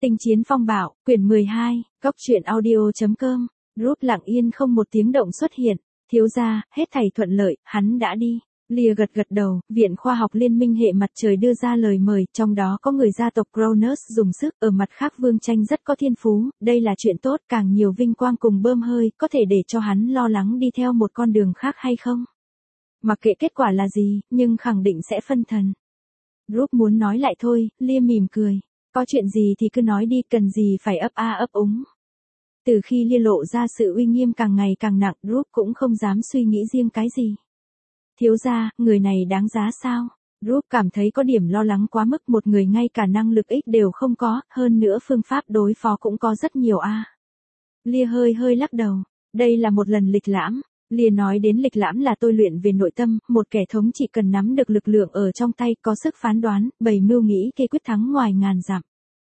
Tinh chiến phong bạo, quyển 12, góc truyện audio.com, Rút lặng yên không một tiếng động xuất hiện, thiếu gia, hết thảy thuận lợi, hắn đã đi. Lia gật gật đầu, Viện Khoa học Liên minh hệ mặt trời đưa ra lời mời, trong đó có người gia tộc Cronus dùng sức, ở mặt khác Vương Tranh rất có thiên phú, đây là chuyện tốt, càng nhiều vinh quang cùng bơm hơi, có thể để cho hắn lo lắng đi theo một con đường khác hay không. Mặc kệ kết quả là gì, nhưng khẳng định sẽ phân thần. Rút muốn nói lại thôi, Lia mỉm cười. Có chuyện gì thì cứ nói đi, cần gì phải ấp a ấp úng. Từ khi Lia lộ ra sự uy nghiêm càng ngày càng nặng, Rút cũng không dám suy nghĩ riêng cái gì. Thiếu gia, người này đáng giá sao? Rút cảm thấy có điểm lo lắng quá mức, một người ngay cả năng lực ích đều không có, hơn nữa phương pháp đối phó cũng có rất nhiều a. Lia hơi lắc đầu, đây là một lần lịch lãm. Lia nói đến lịch lãm là tôi luyện về nội tâm, một kẻ thống chỉ cần nắm được lực lượng ở trong tay, có sức phán đoán, bày mưu nghĩ kế quyết thắng ngoài ngàn dặm.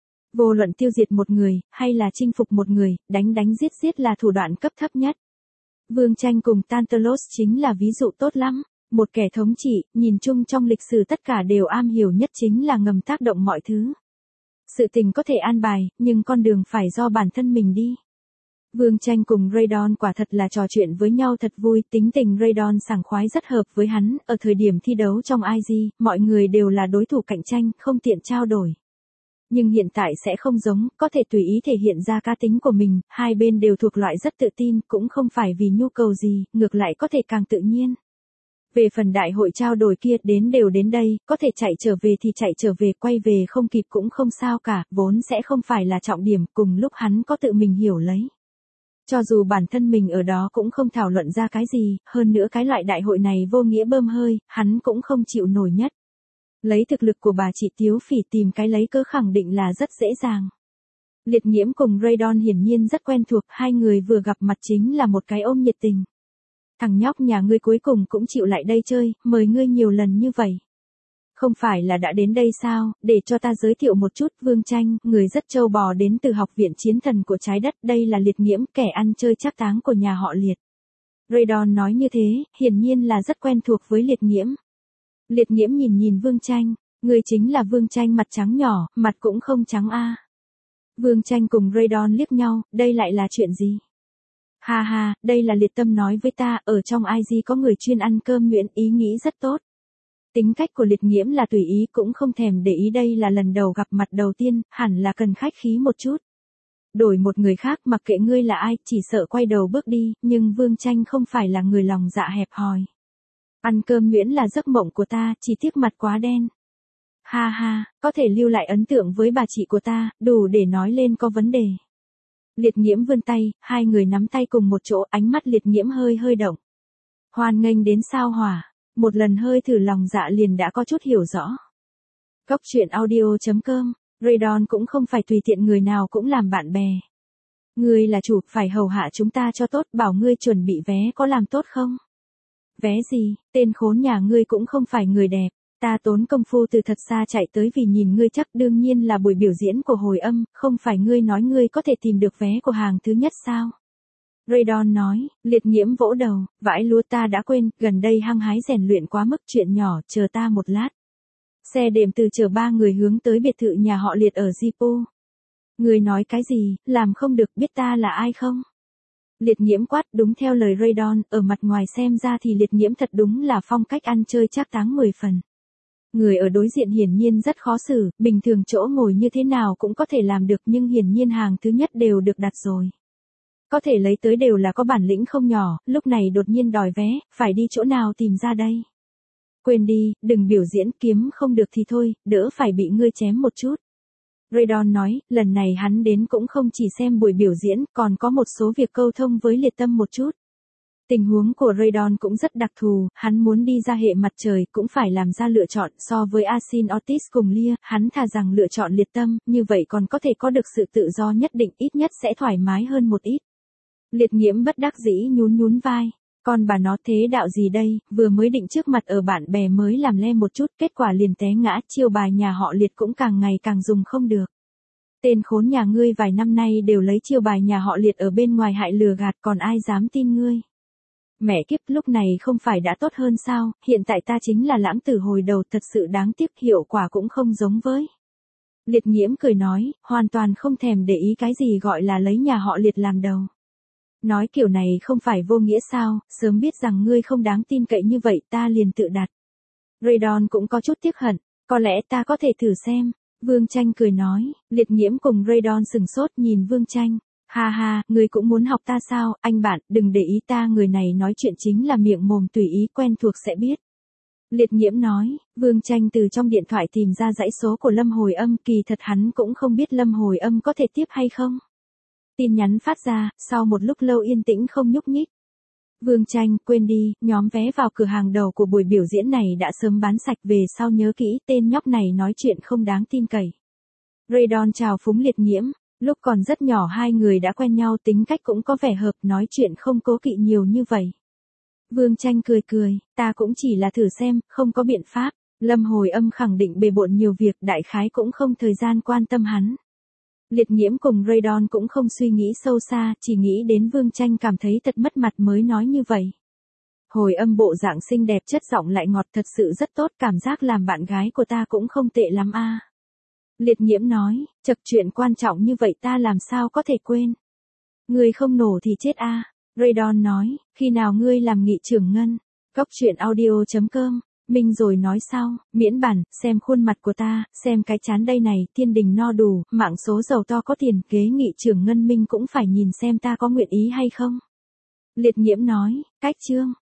Vô luận tiêu diệt một người, hay là chinh phục một người, đánh giết là thủ đoạn cấp thấp nhất. Vương Tranh cùng Tantalos chính là ví dụ tốt lắm. Một kẻ thống trị, nhìn chung trong lịch sử tất cả đều am hiểu nhất chính là ngầm tác động mọi thứ. Sự tình có thể an bài, nhưng con đường phải do bản thân mình đi. Vương Tranh cùng Raydon quả thật là trò chuyện với nhau thật vui, tính tình Raydon sảng khoái rất hợp với hắn, ở thời điểm thi đấu trong IG, mọi người đều là đối thủ cạnh tranh, không tiện trao đổi. Nhưng hiện tại sẽ không giống, có thể tùy ý thể hiện ra cá tính của mình, hai bên đều thuộc loại rất tự tin, cũng không phải vì nhu cầu gì, ngược lại có thể càng tự nhiên. Về phần đại hội trao đổi kia, đến đây, có thể chạy trở về thì chạy trở về, quay về không kịp cũng không sao cả, vốn sẽ không phải là trọng điểm, cùng lúc hắn có tự mình hiểu lấy. Cho dù bản thân mình ở đó cũng không thảo luận ra cái gì, hơn nữa cái loại đại hội này vô nghĩa bơm hơi, hắn cũng không chịu nổi nhất. Lấy thực lực của bà chị Tiếu Phỉ tìm cái lấy cớ khẳng định là rất dễ dàng. Liệt Nghiễm cùng Raydon hiển nhiên rất quen thuộc, hai người vừa gặp mặt chính là một cái ôm nhiệt tình. Thằng nhóc nhà ngươi cuối cùng cũng chịu lại đây chơi, mời ngươi nhiều lần như vậy. Không phải là đã đến đây sao, để cho ta giới thiệu một chút, Vương Tranh, người rất trâu bò đến từ học viện chiến thần của trái đất, đây là Liệt Nghiễm, kẻ ăn chơi trác táng của nhà họ Liệt. Raydon nói như thế, hiển nhiên là rất quen thuộc với Liệt Nghiễm. Liệt Nghiễm nhìn Vương Tranh, người chính là Vương Tranh mặt trắng nhỏ, mặt cũng không trắng a. Vương Tranh cùng Raydon liếc nhau, đây lại là chuyện gì? Ha, đây là Liệt Tâm nói với ta, ở trong IG có người chuyên ăn cơm nhuyễn, ý nghĩ rất tốt. Tính cách của Liệt Nghiễm là tùy ý, cũng không thèm để ý, đây là lần đầu gặp mặt đầu tiên, hẳn là cần khách khí một chút. Đổi một người khác, mặc kệ ngươi là ai, chỉ sợ quay đầu bước đi, nhưng Vương Tranh không phải là người lòng dạ hẹp hòi. Ăn cơm nhuyễn là giấc mộng của ta, chỉ tiếc mặt quá đen. Ha, có thể lưu lại ấn tượng với bà chị của ta, đủ để nói lên có vấn đề. Liệt Nghiễm vươn tay, hai người nắm tay cùng một chỗ, ánh mắt Liệt Nghiễm hơi động. Hoan nghênh đến sao Hỏa, một lần hơi thử lòng dạ liền đã có chút hiểu rõ. Góc truyện audio.com, Raydon cũng không phải tùy tiện người nào cũng làm bạn bè. Ngươi là chủ, phải hầu hạ chúng ta cho tốt, bảo ngươi chuẩn bị vé có làm tốt không? Vé gì, tên khốn nhà ngươi cũng không phải người đẹp. Ta tốn công phu từ thật xa chạy tới vì nhìn ngươi, chắc đương nhiên là buổi biểu diễn của Hồi Âm, không phải ngươi nói ngươi có thể tìm được vé của hàng thứ nhất sao? Raydon nói. Liệt Nghiễm vỗ đầu, vãi lúa, ta đã quên, gần đây hăng hái rèn luyện quá mức, chuyện nhỏ, chờ ta một lát. Xe đệm từ chở ba người hướng tới biệt thự nhà họ Liệt ở Jipo. Ngươi nói cái gì, làm không được, biết ta là ai không? Liệt Nghiễm quát, đúng theo lời Raydon, ở mặt ngoài xem ra thì Liệt Nghiễm thật đúng là phong cách ăn chơi trác táng 10 phần. Người ở đối diện hiển nhiên rất khó xử, bình thường chỗ ngồi như thế nào cũng có thể làm được, nhưng hiển nhiên hàng thứ nhất đều được đặt rồi. Có thể lấy tới đều là có bản lĩnh không nhỏ, lúc này đột nhiên đòi vé, phải đi chỗ nào tìm ra đây? Quên đi, đừng biểu diễn, kiếm không được thì thôi, đỡ phải bị ngươi chém một chút. Raydon nói, lần này hắn đến cũng không chỉ xem buổi biểu diễn, còn có một số việc câu thông với Liệt Tâm một chút. Tình huống của Raydon cũng rất đặc thù, hắn muốn đi ra hệ mặt trời cũng phải làm ra lựa chọn, so với Asin Otis cùng Lia, hắn thà rằng lựa chọn Liệt Tâm, như vậy còn có thể có được sự tự do nhất định, ít nhất sẽ thoải mái hơn một ít. Liệt Nghiễm bất đắc dĩ nhún vai, con bà nó thế đạo gì đây, vừa mới định trước mặt ở bạn bè mới làm le một chút, kết quả liền té ngã, chiêu bài nhà họ Liệt cũng càng ngày càng dùng không được. Tên khốn nhà ngươi vài năm nay đều lấy chiêu bài nhà họ Liệt ở bên ngoài hại lừa gạt, còn ai dám tin ngươi. Mẹ kiếp, lúc này không phải đã tốt hơn sao, hiện tại ta chính là lãng tử hồi đầu, thật sự đáng tiếc, hiệu quả cũng không giống với. Liệt Nghiễm cười nói, hoàn toàn không thèm để ý cái gì gọi là lấy nhà họ Liệt làm đầu. Nói kiểu này không phải vô nghĩa sao, sớm biết rằng ngươi không đáng tin cậy như vậy ta liền tự đặt. Raydon cũng có chút tiếc hận, có lẽ ta có thể thử xem. Vương Tranh cười nói, Liệt Nghiễm cùng Raydon sừng sốt nhìn Vương Tranh. Ha ha, ngươi cũng muốn học ta sao, anh bạn, đừng để ý ta, người này nói chuyện chính là miệng mồm tùy ý, quen thuộc sẽ biết. Liệt Nghiễm nói, Vương Tranh từ trong điện thoại tìm ra dãy số của Lâm Hồi Âm, kỳ thật hắn cũng không biết Lâm Hồi Âm có thể tiếp hay không. Tin nhắn phát ra, sau một lúc lâu yên tĩnh không nhúc nhích. Vương Tranh, quên đi, nhóm vé vào cửa hàng đầu của buổi biểu diễn này đã sớm bán sạch, về sau nhớ kỹ, tên nhóc này nói chuyện không đáng tin cậy. Raydon chào phúng Liệt Nghiễm, lúc còn rất nhỏ hai người đã quen nhau, tính cách cũng có vẻ hợp, nói chuyện không cố kỵ nhiều như vậy. Vương Tranh cười cười, ta cũng chỉ là thử xem, không có biện pháp. Lâm Hồi Âm khẳng định bề bộn nhiều việc, đại khái cũng không thời gian quan tâm hắn. Liệt Nghiễm cùng Raydon cũng không suy nghĩ sâu xa, chỉ nghĩ đến Vương Tranh cảm thấy thật mất mặt mới nói như vậy. Hồi Âm bộ dạng xinh đẹp, chất giọng lại ngọt, thật sự rất tốt, cảm giác làm bạn gái của ta cũng không tệ lắm a. Liệt Nghiễm nói, chật, chuyện quan trọng như vậy ta làm sao có thể quên. Người không nổ thì chết a. Raydon nói, khi nào ngươi làm nghị trưởng ngân? Cóc truyện audio.com, Minh rồi nói sau, miễn bản, xem khuôn mặt của ta, xem cái chán đây này, thiên đình no đủ, mạng số giàu to có tiền, kế nghị trưởng ngân Minh cũng phải nhìn xem ta có nguyện ý hay không. Liệt Nghiễm nói, cách chương.